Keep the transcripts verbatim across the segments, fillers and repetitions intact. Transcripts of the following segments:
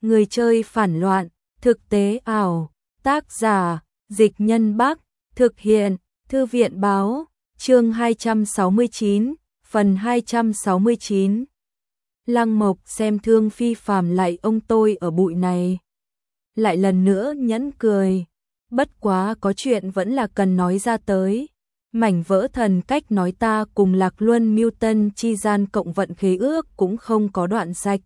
Người chơi phản loạn, thực tế ảo, tác giả, Dịch Nhân Bắc, thực hiện, Thư viện Báo, chương hai trăm sáu mươi chín, phần hai trăm sáu mươi chín. Lăng Mộc xem Thương Phi Phàm lại ông tôi ở bụi này. Lại lần nữa nhẫn cười, bất quá có chuyện vẫn là cần nói ra tới. Mảnh vỡ thần cách nói ta cùng Lạc Luân Mưu Tân chi gian cộng vận khế ước cũng không có đoạn sạch.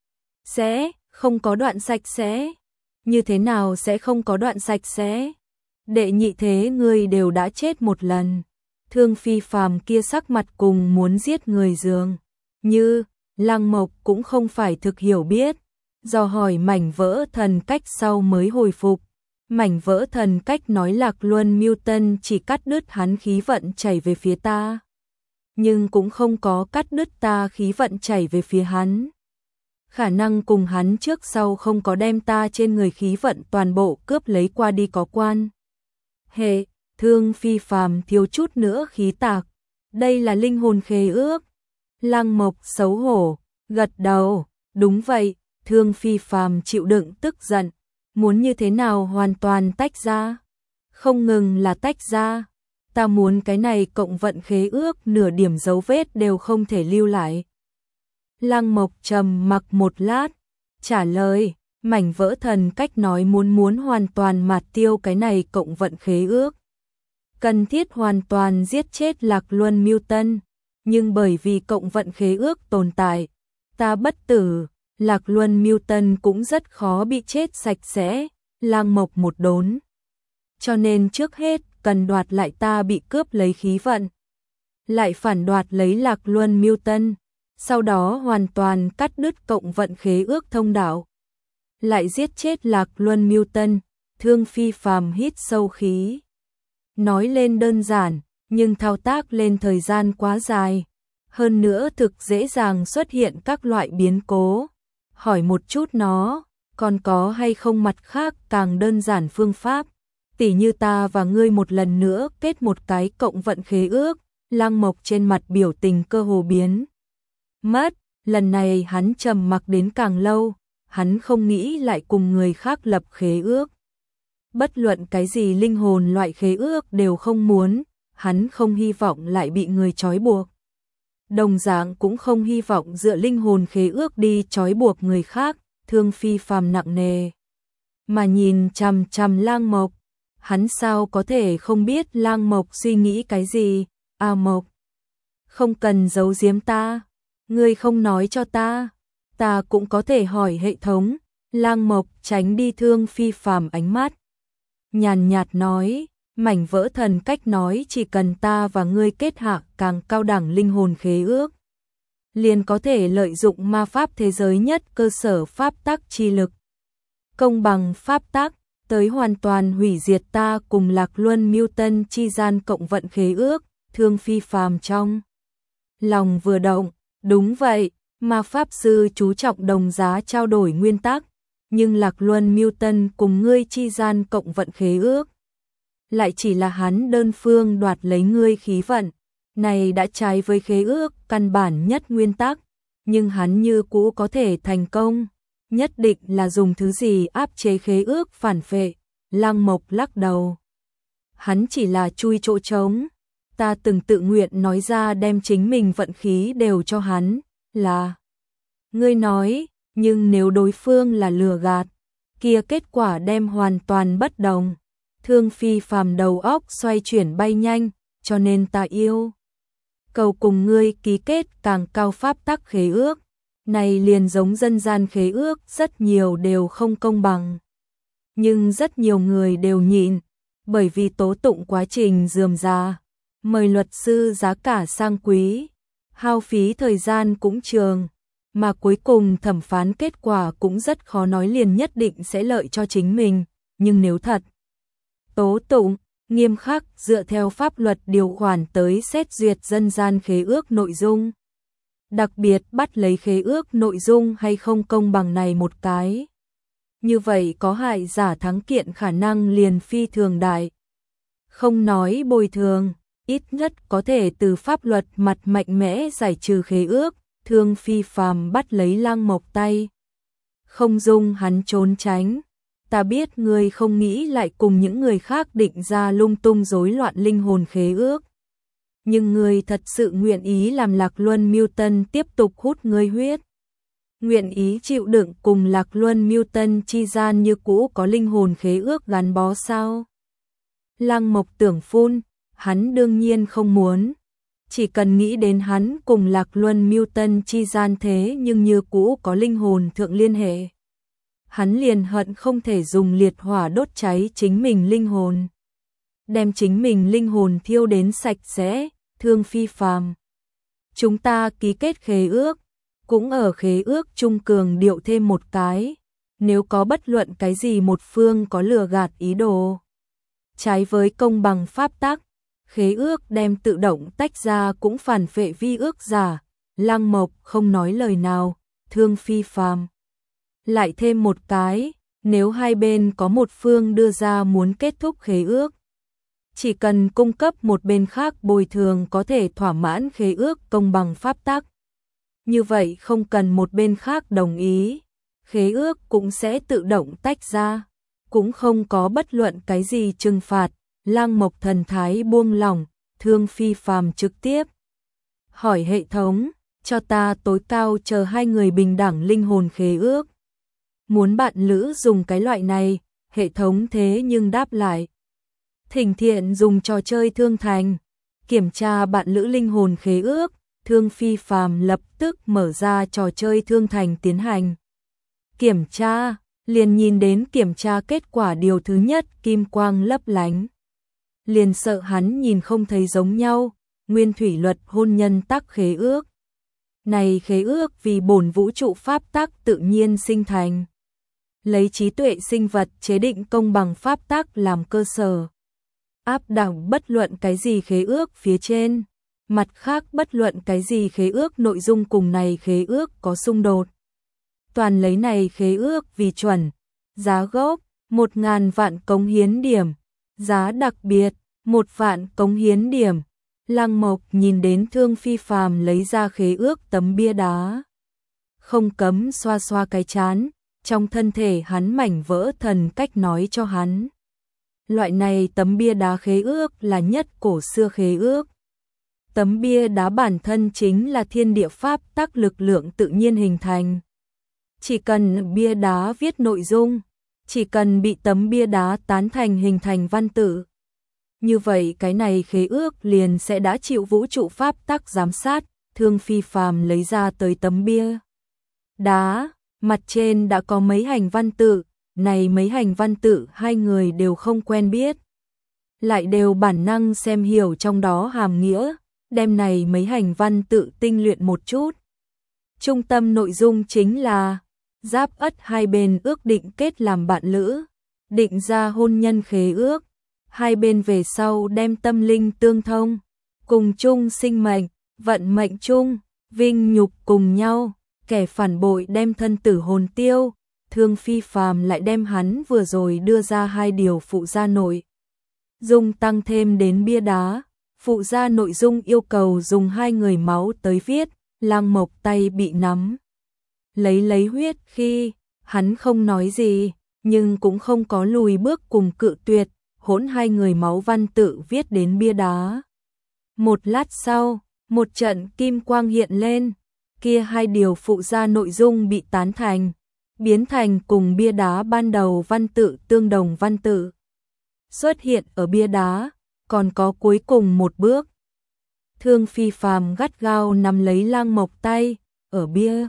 Sẽ, không có đoạn sạch sẽ. Như thế nào sẽ không có đoạn sạch sẽ? Đệ nhị thế ngươi đều đã chết một lần. Thương Phi Phàm kia sắc mặt cùng muốn giết người dường. Như, Lăng Mộc cũng không phải thực hiểu biết. Do hỏi mảnh vỡ thần cách sau mới hồi phục. Mảnh vỡ thần cách nói Lạc Luân Mưu Tân chỉ cắt đứt hắn khí vận chảy về phía ta. Nhưng cũng không có cắt đứt ta khí vận chảy về phía hắn. Khả năng cùng hắn trước sau không có đem ta trên người khí vận toàn bộ cướp lấy qua đi có quan. Hệ, Thương Phi Phàm thiếu chút nữa khí tạc. Đây là linh hồn khế ước. Lăng Mộc xấu hổ, gật đầu, đúng vậy, Thương Phi Phàm chịu đựng tức giận. Muốn như thế nào hoàn toàn tách ra? Không ngừng là tách ra. Ta muốn cái này cộng vận khế ước nửa điểm dấu vết đều không thể lưu lại. Lăng Mộc trầm mặc một lát, trả lời, mảnh vỡ thần cách nói muốn muốn hoàn toàn mạt tiêu cái này cộng vận khế ước. Cần thiết hoàn toàn giết chết Lạc Luân Mưu Tân, nhưng bởi vì cộng vận khế ước tồn tại, ta bất tử, Lạc Luân Mưu Tân cũng rất khó bị chết sạch sẽ, Lăng Mộc một đốn. Cho nên trước hết cần đoạt lại ta bị cướp lấy khí vận, lại phản đoạt lấy Lạc Luân Mưu Tân, sau đó hoàn toàn cắt đứt cộng vận khế ước thông đạo. Lại giết chết Lạc Luân Mưu Tân, Thương Phi Phàm hít sâu khí. Nói lên đơn giản, nhưng thao tác lên thời gian quá dài. Hơn nữa thực dễ dàng xuất hiện các loại biến cố. Hỏi một chút nó, còn có hay không mặt khác càng đơn giản phương pháp. Tỉ như ta và ngươi một lần nữa kết một cái cộng vận khế ước. Lăng Mộc trên mặt biểu tình cơ hồ biến mất, lần này hắn trầm mặc đến càng lâu, hắn không nghĩ lại cùng người khác lập khế ước. Bất luận cái gì linh hồn loại khế ước đều không muốn, hắn không hy vọng lại bị người trói buộc. Đồng dạng cũng không hy vọng dựa linh hồn khế ước đi trói buộc người khác. Thương Phi Phàm nặng nề mà nhìn chằm chằm Lăng Mộc, hắn sao có thể không biết Lăng Mộc suy nghĩ cái gì. A Mộc, không cần giấu giếm ta, ngươi không nói cho ta, ta cũng có thể hỏi hệ thống. Lăng Mộc tránh đi Thương Phi Phàm ánh mắt, nhàn nhạt nói, mảnh vỡ thần cách nói chỉ cần ta và ngươi kết hạ càng cao đẳng linh hồn khế ước, liền có thể lợi dụng ma pháp thế giới nhất cơ sở pháp tắc chi lực. Công bằng pháp tắc, tới hoàn toàn hủy diệt ta cùng Lạc Luân Mưu Tân chi gian cộng vận khế ước. Thương Phi Phàm trong lòng vừa động, đúng vậy, ma pháp sư chú trọng đồng giá trao đổi nguyên tắc, nhưng Lạc Luân Mưu Tân cùng ngươi chi gian cộng vận khế ước, lại chỉ là hắn đơn phương đoạt lấy ngươi khí vận, này đã trái với khế ước căn bản nhất nguyên tắc, nhưng hắn như cũ có thể thành công, nhất định là dùng thứ gì áp chế khế ước phản phệ. Lăng Mộc lắc đầu, hắn chỉ là chui chỗ trống. Ta từng tự nguyện nói ra đem chính mình vận khí đều cho hắn, là ngươi nói, nhưng nếu đối phương là lừa gạt, kia kết quả đem hoàn toàn bất đồng. Thương Phi Phàm đầu óc xoay chuyển bay nhanh, cho nên ta yêu cầu cùng ngươi ký kết càng cao pháp tắc khế ước, này liền giống dân gian khế ước rất nhiều đều không công bằng. Nhưng rất nhiều người đều nhịn, bởi vì tố tụng quá trình rườm rà. Mời luật sư giá cả sang quý, hao phí thời gian cũng trường, mà cuối cùng thẩm phán kết quả cũng rất khó nói liền nhất định sẽ lợi cho chính mình, nhưng nếu thật tố tụng, nghiêm khắc dựa theo pháp luật điều khoản tới xét duyệt dân gian khế ước nội dung. Đặc biệt bắt lấy khế ước nội dung hay không công bằng này một cái. Như vậy có hại giả thắng kiện khả năng liền phi thường đại. Không nói bồi thường, ít nhất có thể từ pháp luật mặt mạnh mẽ giải trừ khế ước. Thương Phi Phàm bắt lấy Lăng Mộc tay, không dung hắn trốn tránh. Ta biết ngươi không nghĩ lại cùng những người khác định ra lung tung rối loạn linh hồn khế ước. Nhưng ngươi thật sự nguyện ý làm Lạc Luân Mưu Tân tiếp tục hút ngươi huyết. Nguyện ý chịu đựng cùng Lạc Luân Mưu Tân chi gian như cũ có linh hồn khế ước gắn bó sao? Lăng Mộc tưởng phun, hắn đương nhiên không muốn. Chỉ cần nghĩ đến hắn cùng Lạc Luân Mưu Tân chi gian thế nhưng như cũ có linh hồn thượng liên hệ. Hắn liền hận không thể dùng liệt hỏa đốt cháy chính mình linh hồn. Đem chính mình linh hồn thiêu đến sạch sẽ, Thương Phi Phàm. Chúng ta ký kết khế ước, cũng ở khế ước trung cường điệu thêm một cái. Nếu có bất luận cái gì một phương có lừa gạt ý đồ, trái với công bằng pháp tắc, khế ước đem tự động tách ra cũng phản phệ vi ước giả. Lăng Mộc không nói lời nào, Thương Phi Phàm. Lại thêm một cái, nếu hai bên có một phương đưa ra muốn kết thúc khế ước, chỉ cần cung cấp một bên khác bồi thường có thể thỏa mãn khế ước công bằng pháp tắc. Như vậy không cần một bên khác đồng ý, khế ước cũng sẽ tự động tách ra, cũng không có bất luận cái gì trừng phạt. Lăng Mộc thần thái buông lỏng, Thương Phi Phàm trực tiếp hỏi hệ thống, cho ta tối cao chờ hai người bình đẳng linh hồn khế ước. Muốn bạn lữ dùng cái loại này, hệ thống thế nhưng đáp lại. Thỉnh thiện dùng trò chơi Thương Thành, kiểm tra bạn lữ linh hồn khế ước. Thương Phi Phàm lập tức mở ra trò chơi Thương Thành tiến hành kiểm tra, liền nhìn đến kiểm tra kết quả điều thứ nhất kim quang lấp lánh. Liền sợ hắn nhìn không thấy giống nhau, nguyên thủy luật hôn nhân tắc khế ước. Này khế ước vì bổn vũ trụ pháp tắc tự nhiên sinh thành. Lấy trí tuệ sinh vật chế định công bằng pháp tắc làm cơ sở. Áp đảo bất luận cái gì khế ước phía trên. Mặt khác bất luận cái gì khế ước nội dung cùng này khế ước có xung đột. Toàn lấy này khế ước vì chuẩn. Giá gốc, một ngàn vạn cống hiến điểm. Giá đặc biệt, một vạn cống hiến điểm. Lăng Mộc nhìn đến Thương Phi Phàm lấy ra khế ước tấm bia đá. Không cấm xoa xoa cái chán, trong thân thể hắn mảnh vỡ thần cách nói cho hắn. Loại này tấm bia đá khế ước là nhất cổ xưa khế ước. Tấm bia đá bản thân chính là thiên địa pháp tắc lực lượng tự nhiên hình thành. Chỉ cần bia đá viết nội dung, chỉ cần bị tấm bia đá tán thành hình thành văn tự. Như vậy cái này khế ước liền sẽ đã chịu vũ trụ pháp tắc giám sát. Thương Phi Phàm lấy ra tới tấm bia đá, mặt trên đã có mấy hành văn tự, này mấy hành văn tự hai người đều không quen biết. Lại đều bản năng xem hiểu trong đó hàm nghĩa, đem này mấy hành văn tự tinh luyện một chút. Trung tâm nội dung chính là Giáp Ất hai bên ước định kết làm bạn lữ, định ra hôn nhân khế ước, hai bên về sau đem tâm linh tương thông, cùng chung sinh mệnh, vận mệnh chung, vinh nhục cùng nhau, kẻ phản bội đem thân tử hồn tiêu. Thương Phi Phàm lại đem hắn vừa rồi đưa ra hai điều phụ gia nội dung tăng thêm đến bia đá. Phụ gia nội dung yêu cầu dùng hai người máu tới viết. Lăng Mộc tay bị nắm lấy lấy huyết khi hắn không nói gì, nhưng cũng không có lùi bước cùng cự tuyệt, hỗn hai người máu văn tự viết đến bia đá. Một lát sau, một trận kim quang hiện lên, kia hai điều phụ gia nội dung bị tán thành, biến thành cùng bia đá ban đầu văn tự tương đồng văn tự. Xuất hiện ở bia đá, còn có cuối cùng một bước. Thương Phi Phàm gắt gao nắm lấy Lăng Mộc tay, ở bia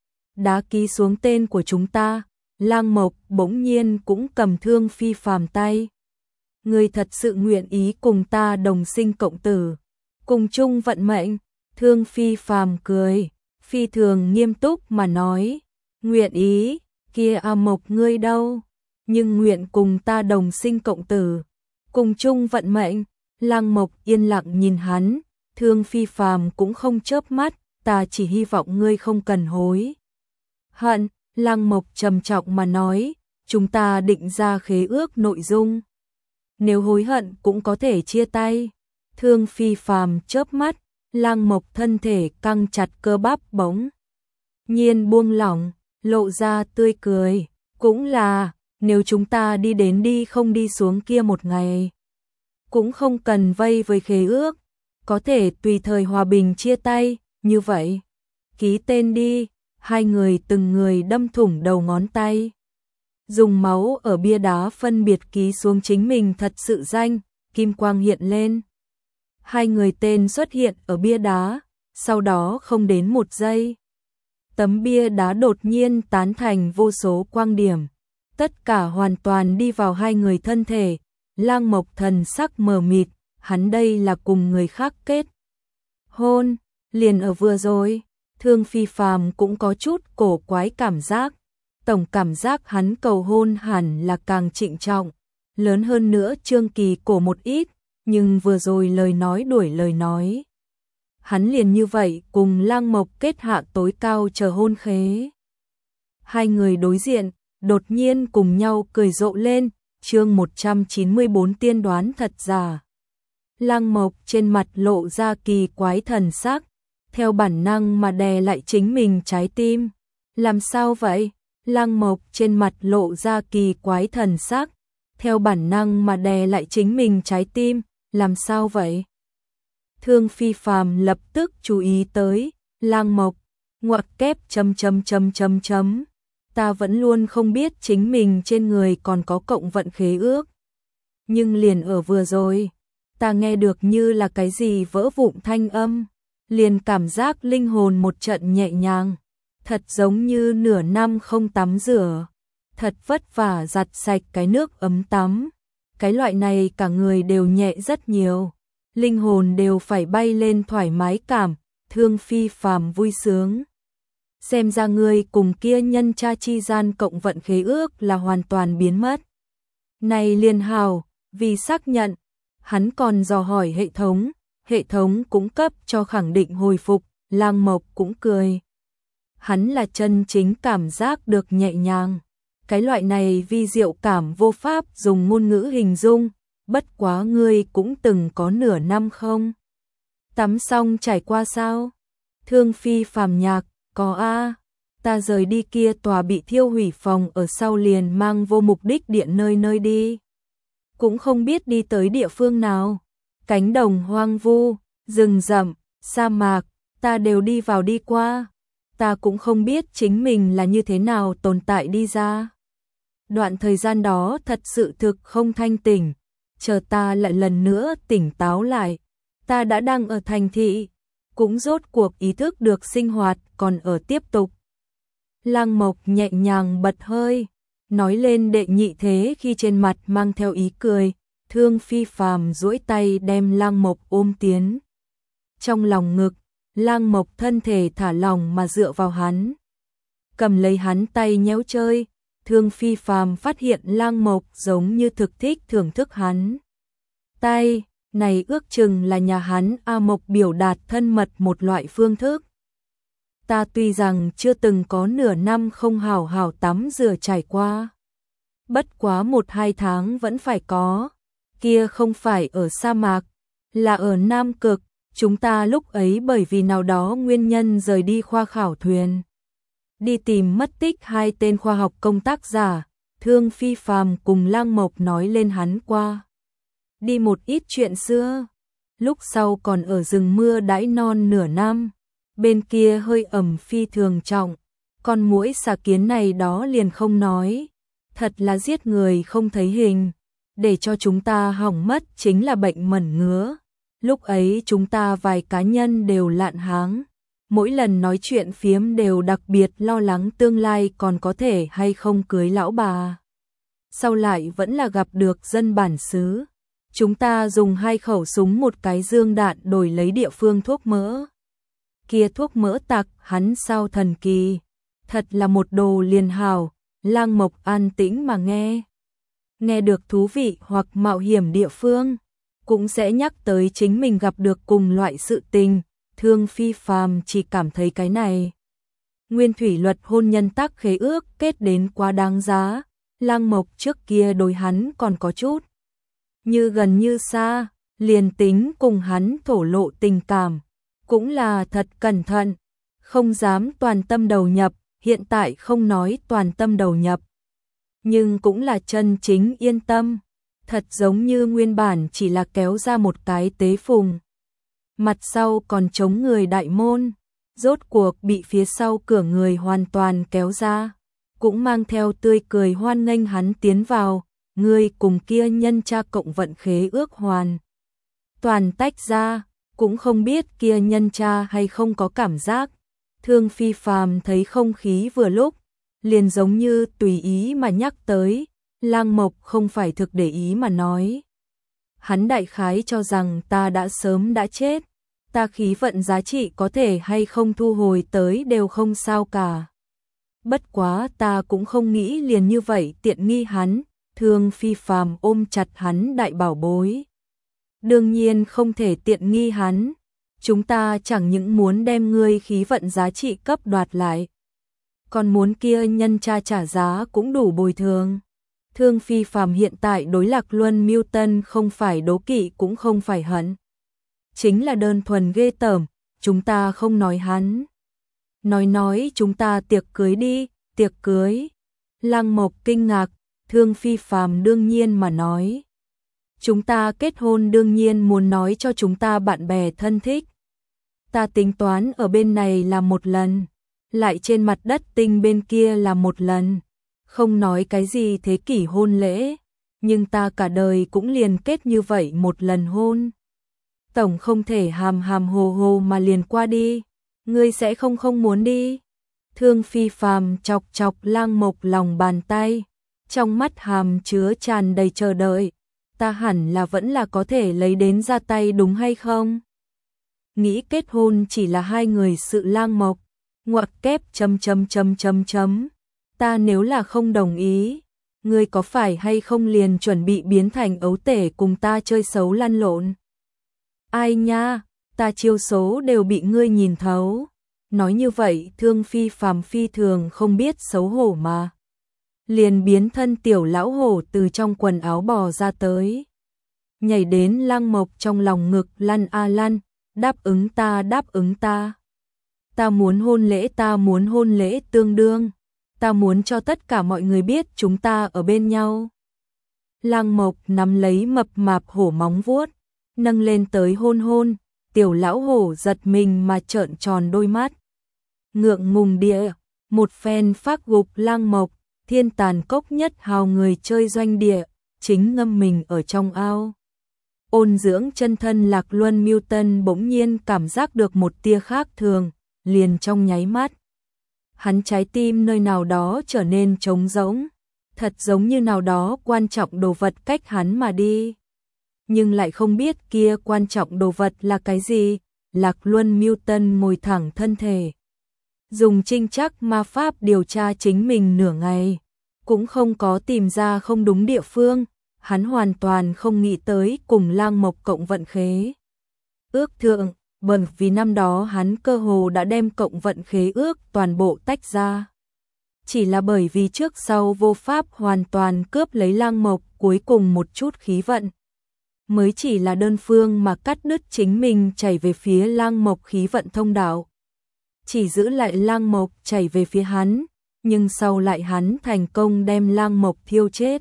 đá ký xuống tên của chúng ta. Lăng Mộc bỗng nhiên cũng cầm Thương Phi Phàm tay. Người thật sự nguyện ý cùng ta đồng sinh cộng tử, cùng chung vận mệnh. Thương Phi Phàm cười, phi thường nghiêm túc mà nói, nguyện ý, kia A Mộc ngươi đâu, nhưng nguyện cùng ta đồng sinh cộng tử, cùng chung vận mệnh. Lăng Mộc yên lặng nhìn hắn, Thương Phi Phàm cũng không chớp mắt, ta chỉ hy vọng ngươi không cần hối hận. Lăng Mộc trầm trọng mà nói, chúng ta định ra khế ước nội dung, nếu hối hận cũng có thể chia tay. Thương Phi Phàm chớp mắt, Lăng Mộc thân thể căng chặt cơ bắp bỗng nhiên buông lỏng, lộ ra tươi cười, cũng là, nếu chúng ta đi đến đi không đi xuống kia một ngày, cũng không cần vây với khế ước, có thể tùy thời hòa bình chia tay, như vậy. Ký tên đi, hai người từng người đâm thủng đầu ngón tay. Dùng máu ở bia đá phân biệt ký xuống chính mình thật sự danh, kim quang hiện lên. Hai người tên xuất hiện ở bia đá, sau đó không đến một giây. Tấm bia đá đột nhiên tán thành vô số quang điểm. Tất cả hoàn toàn đi vào hai người thân thể. Lang Mộc thần sắc mờ mịt, hắn đây là cùng người khác kết hôn, liền ở vừa rồi. Thương Phi Phàm cũng có chút cổ quái cảm giác. Tổng cảm giác hắn cầu hôn hẳn là càng trịnh trọng, lớn hơn nữa Trương Kỳ cổ một ít, nhưng vừa rồi lời nói đuổi lời nói. Hắn liền như vậy cùng Lang Mộc kết hạ tối cao chờ hôn khế. Hai người đối diện, đột nhiên cùng nhau cười rộ lên, chương một trăm chín mươi bốn tiên đoán thật giả. Lang Mộc trên mặt lộ ra kỳ quái thần sắc, theo bản năng mà đè lại chính mình trái tim. Làm sao vậy? Lang Mộc trên mặt lộ ra kỳ quái thần sắc, theo bản năng mà đè lại chính mình trái tim, làm sao vậy? Thương Phi Phàm lập tức chú ý tới, Lang Mộc, ngoặc kép chấm chấm chấm chấm chấm. Ta vẫn luôn không biết chính mình trên người còn có cộng vận khế ước. Nhưng liền ở vừa rồi, ta nghe được như là cái gì vỡ vụn thanh âm, liền cảm giác linh hồn một trận nhẹ nhàng, thật giống như nửa năm không tắm rửa, thật vất vả giặt sạch cái nước ấm tắm. Cái loại này cả người đều nhẹ rất nhiều, linh hồn đều phải bay lên thoải mái cảm, Thương Phi Phàm vui sướng. Xem ra ngươi cùng kia nhân cha chi gian cộng vận khế ước là hoàn toàn biến mất. Này liên hào, vì xác nhận, hắn còn dò hỏi hệ thống, hệ thống cũng cấp cho khẳng định hồi phục, Lang Mộc cũng cười. Hắn là chân chính cảm giác được nhẹ nhàng. Cái loại này vi diệu cảm vô pháp dùng ngôn ngữ hình dung, bất quá ngươi cũng từng có nửa năm không? Tắm xong trải qua sao? Thương Phi Phàm nhạc, có a, ta rời đi kia tòa bị thiêu hủy phòng ở sau liền mang vô mục đích điện nơi nơi đi. Cũng không biết đi tới địa phương nào, cánh đồng hoang vu, rừng rậm, sa mạc, ta đều đi vào đi qua. Ta cũng không biết chính mình là như thế nào tồn tại đi ra. Đoạn thời gian đó thật sự thực không thanh tỉnh, chờ ta lại lần nữa tỉnh táo lại, ta đã đang ở thành thị, cũng rốt cuộc ý thức được sinh hoạt còn ở tiếp tục. Lang Mộc nhẹ nhàng bật hơi, nói lên đệ nhị thế khi trên mặt mang theo ý cười, Thương Phi Phàm duỗi tay đem Lang Mộc ôm tiến trong lòng ngực, Lang Mộc thân thể thả lỏng mà dựa vào hắn, cầm lấy hắn tay nhéo chơi. Thương Phi Phàm phát hiện Lang Mộc giống như thực thích thưởng thức hắn tay, này ước chừng là nhà hắn A Mộc biểu đạt thân mật một loại phương thức. Ta tuy rằng chưa từng có nửa năm không hào hào tắm rửa trải qua, bất quá một hai tháng vẫn phải có, kia không phải ở sa mạc, là ở Nam Cực, chúng ta lúc ấy bởi vì nào đó nguyên nhân rời đi khoa khảo thuyền. Đi tìm mất tích hai tên khoa học công tác giả, Thương Phi Phàm cùng Lang Mộc nói lên hắn qua đi một ít chuyện xưa, lúc sau còn ở rừng mưa đãi non nửa năm, bên kia hơi ẩm phi thường trọng, con muỗi xà kiến này đó liền không nói, thật là giết người không thấy hình, để cho chúng ta hỏng mất chính là bệnh mẩn ngứa, lúc ấy chúng ta vài cá nhân đều lạn háng. Mỗi lần nói chuyện phiếm đều đặc biệt lo lắng tương lai còn có thể hay không cưới lão bà. Sau lại vẫn là gặp được dân bản xứ. Chúng ta dùng hai khẩu súng một cái dương đạn đổi lấy địa phương thuốc mỡ. Kia thuốc mỡ tặc hắn sao thần kỳ. Thật là một đồ liền hào, Lang Mộc an tĩnh mà nghe. Nghe được thú vị hoặc mạo hiểm địa phương, cũng sẽ nhắc tới chính mình gặp được cùng loại sự tình. Thương Phi Phàm chỉ cảm thấy cái này nguyên thủy luật hôn nhân tác khế ước kết đến quá đáng giá. Lang Mộc trước kia đối hắn còn có chút như gần như xa, liền tính cùng hắn thổ lộ tình cảm, cũng là thật cẩn thận, không dám toàn tâm đầu nhập, hiện tại không nói toàn tâm đầu nhập, nhưng cũng là chân chính yên tâm, thật giống như nguyên bản chỉ là kéo ra một cái tế phùng. Mặt sau còn chống người đại môn, rốt cuộc bị phía sau cửa người hoàn toàn kéo ra, cũng mang theo tươi cười hoan nghênh hắn tiến vào, người cùng kia nhân cha cộng vận khế ước hoàn. Toàn tách ra, cũng không biết kia nhân cha hay không có cảm giác. Thương Phi Phàm thấy không khí vừa lúc, liền giống như tùy ý mà nhắc tới, Lang Mộc không phải thực để ý mà nói. Hắn đại khái cho rằng ta đã sớm đã chết, ta khí vận giá trị có thể hay không thu hồi tới đều không sao cả. Bất quá ta cũng không nghĩ liền như vậy tiện nghi hắn, Thương Phi Phàm ôm chặt hắn đại bảo bối. Đương nhiên không thể tiện nghi hắn, chúng ta chẳng những muốn đem ngươi khí vận giá trị cấp đoạt lại, còn muốn kia nhân cha trả giá cũng đủ bồi thường. Thương Phi Phàm hiện tại đối Lạc Luân Mưu Tân không phải đố kỵ cũng không phải hận, chính là đơn thuần ghê tởm, chúng ta không nói hắn. Nói nói chúng ta tiệc cưới đi, tiệc cưới. Lăng Mộc kinh ngạc, Thương Phi Phàm đương nhiên mà nói. Chúng ta kết hôn đương nhiên muốn nói cho chúng ta bạn bè thân thích. Ta tính toán ở bên này là một lần, lại trên mặt đất tinh bên kia là một lần. Không nói cái gì thế kỷ hôn lễ, nhưng ta cả đời cũng liền kết như vậy một lần hôn. Tổng không thể hàm hàm hồ hồ mà liền qua đi, ngươi sẽ không không muốn đi. Thương Phi Phàm chọc chọc Lang Mộc lòng bàn tay, trong mắt hàm chứa tràn đầy chờ đợi. Ta hẳn là vẫn là có thể lấy đến ra tay đúng hay không? Nghĩ kết hôn chỉ là hai người sự. Lang Mộc ngoặc kép chấm chấm chấm chấm chấm. Ta nếu là không đồng ý, ngươi có phải hay không liền chuẩn bị biến thành ấu tể cùng ta chơi xấu lăn lộn? Ai nha, ta chiêu số đều bị ngươi nhìn thấu. Nói như vậy Thương Phi Phàm phi thường không biết xấu hổ mà. Liền biến thân tiểu lão hổ từ trong quần áo bò ra tới. Nhảy đến Lang Mộc trong lòng ngực lăn a lăn, đáp ứng ta đáp ứng ta. Ta muốn hôn lễ ta muốn hôn lễ tương đương. Ta muốn cho tất cả mọi người biết chúng ta ở bên nhau. Lang Mộc nắm lấy mập mạp hổ móng vuốt, nâng lên tới hôn hôn, tiểu lão hổ giật mình mà trợn tròn đôi mắt. Ngượng ngùng địa, một phen phác gục Lang Mộc, thiên tàn cốc nhất hào người chơi doanh địa, chính ngâm mình ở trong ao. Ôn dưỡng chân thân Lạc Luân Mưu Tân bỗng nhiên cảm giác được một tia khác thường, liền trong nháy mắt. Hắn trái tim nơi nào đó trở nên trống rỗng, thật giống như nào đó quan trọng đồ vật cách hắn mà đi. Nhưng lại không biết kia quan trọng đồ vật là cái gì. Lạc Luân Mưu Tân ngồi thẳng thân thể, dùng trinh trắc ma pháp điều tra chính mình nửa ngày, cũng không có tìm ra không đúng địa phương. Hắn hoàn toàn không nghĩ tới cùng Lang Mộc cộng vận khế ước thượng, bởi vì năm đó hắn cơ hồ đã đem cộng vận khế ước toàn bộ tách ra. Chỉ là bởi vì trước sau vô pháp hoàn toàn cướp lấy Lang Mộc cuối cùng một chút khí vận, mới chỉ là đơn phương mà cắt đứt chính mình chảy về phía Lang Mộc khí vận thông đạo. Chỉ giữ lại Lang Mộc chảy về phía hắn, nhưng sau lại hắn thành công đem Lang Mộc thiêu chết.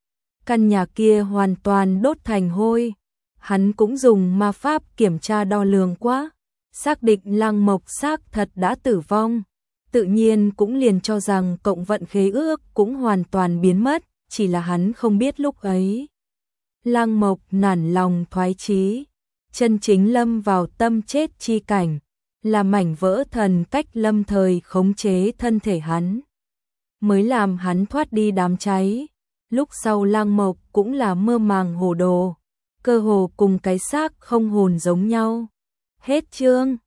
Căn nhà kia hoàn toàn đốt thành hôi. Hắn cũng dùng ma pháp kiểm tra đo lường quá, xác định Lang Mộc xác thật đã tử vong. Tự nhiên cũng liền cho rằng cộng vận khế ước cũng hoàn toàn biến mất, chỉ là hắn không biết lúc ấy. Lang Mộc nản lòng thoái chí, chân chính lâm vào tâm chết chi cảnh, là mảnh vỡ thần cách lâm thời khống chế thân thể hắn, mới làm hắn thoát đi đám cháy. Lúc sau Lang Mộc cũng là mơ màng hồ đồ, cơ hồ cùng cái xác không hồn giống nhau. Hết chương.